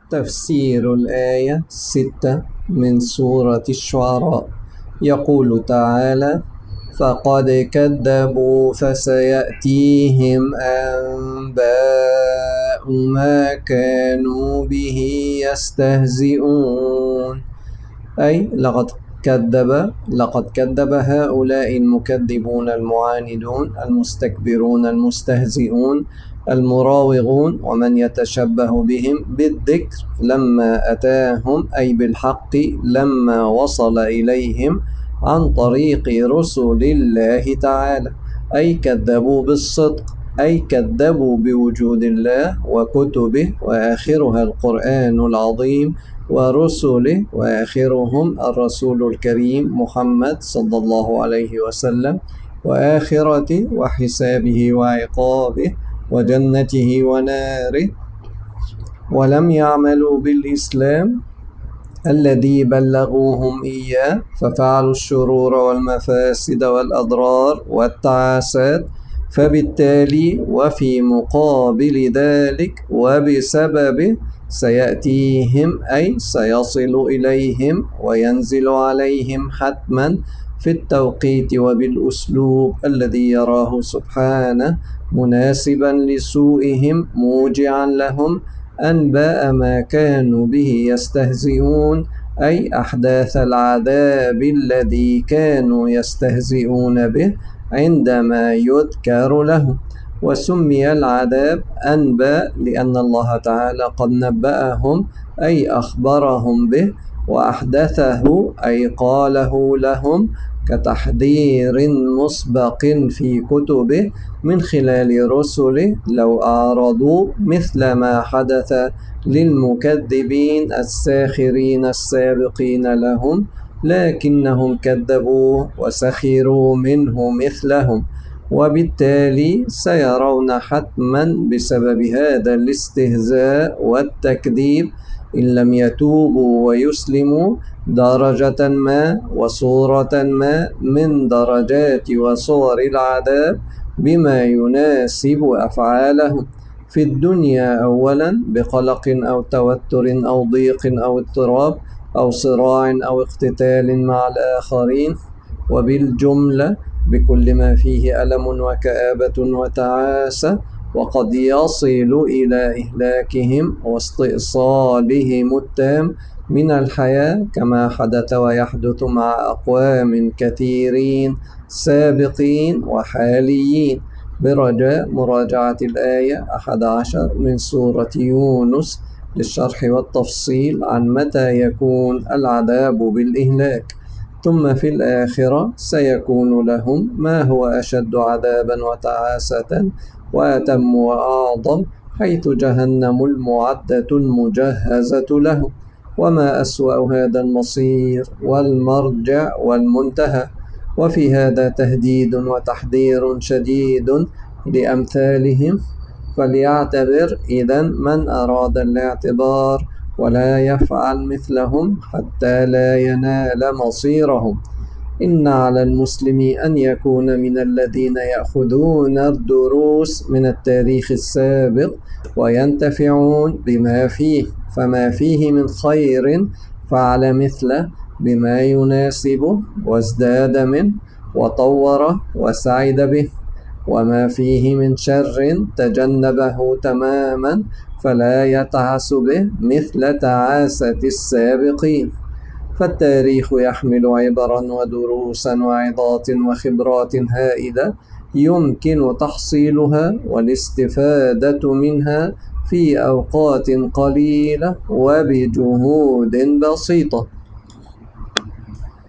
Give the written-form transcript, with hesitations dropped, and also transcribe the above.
تفسير الآية 6 من سورة الشعراء. يقول تعالى: فقد كذبوا فسيأتيهم أنباء ما كانوا به يستهزئون. أي لقد كذب هؤلاء المكذبون المعاندون المستكبرون المستهزئون المراوغون ومن يتشبه بهم بالذكر لما أتاهم، أي بالحق لما وصل إليهم عن طريق رسل الله تعالى، أي كذبوا بالصدق، أي كذبوا بوجود الله وكتبه وآخرها القرآن العظيم ورسله، وآخرهم الرسول الكريم محمد صلى الله عليه وسلم، وآخرته وحسابه وعقابه وجنته وناره، ولم يعملوا بالإسلام الذي بلغوهم إياه، ففعلوا الشرور والمفاسد والأضرار والتعاسات. فبالتالي وفي مقابل ذلك وبسببه سيأتيهم، أي سيصل إليهم وينزل عليهم حتما في التوقيت وبالأسلوب الذي يراه سبحانه مناسبا لسوءهم موجعا لهم أنباء ما كانوا به يستهزئون، أي أحداث العذاب الذي كانوا يستهزئون به عندما يذكر لهم. وسمي العذاب أنباء لأن الله تعالى قد نبأهم، أي أخبرهم به، وأحدثه أي قاله لهم كتحذير مسبق في كتبه من خلال رسله لو أعرضوا، مثل ما حدث للمكذبين الساخرين السابقين لهم، لكنهم كذبوه وسخروا منه مثلهم، وبالتالي سيرون حتما بسبب هذا الاستهزاء والتكذيب إن لم يتوبوا ويسلموا درجة ما وصورة ما من درجات وصور العذاب بما يناسب أفعالهم في الدنيا، أولا بقلق أو توتر أو ضيق أو اضطراب أو صراع أو اقتتال مع الآخرين، وبالجملة بكل ما فيه ألم وكآبة وتعاسة، وقد يصل إلى إهلاكهم واستئصالهم التام من الحياة، كما حدث ويحدث مع أقوام كثيرين سابقين وحاليين. برجاء مراجعة الآية 11 من سورة يونس للشرح والتفصيل عن متى يكون العذاب بالإهلاك. ثم في الآخرة سيكون لهم ما هو أشد عذابا وتعاسة وأتم وأعظم، حيث جهنم المعدة المجهزة لهم. وما أسوأ هذا المصير والمرجع والمنتهى. وفي هذا تهديد وتحذير شديد لأمثالهم، فليعتبر إذن من أراد الاعتبار ولا يفعل مثلهم حتى لا ينال مصيرهم. إن على المسلم أن يكون من الذين يأخذون الدروس من التاريخ السابق وينتفعون بما فيه، فما فيه من خير فعل مثله بما يناسبه وازداد منه وطور وسعد به، وما فيه من شر تجنبه تماما فلا يتعس به مثل تعاسة السابقين. فالتاريخ يحمل عبرا ودروسا وعظات وخبرات هائلة يمكن تحصيلها والاستفادة منها في أوقات قليلة وبجهود بسيطة.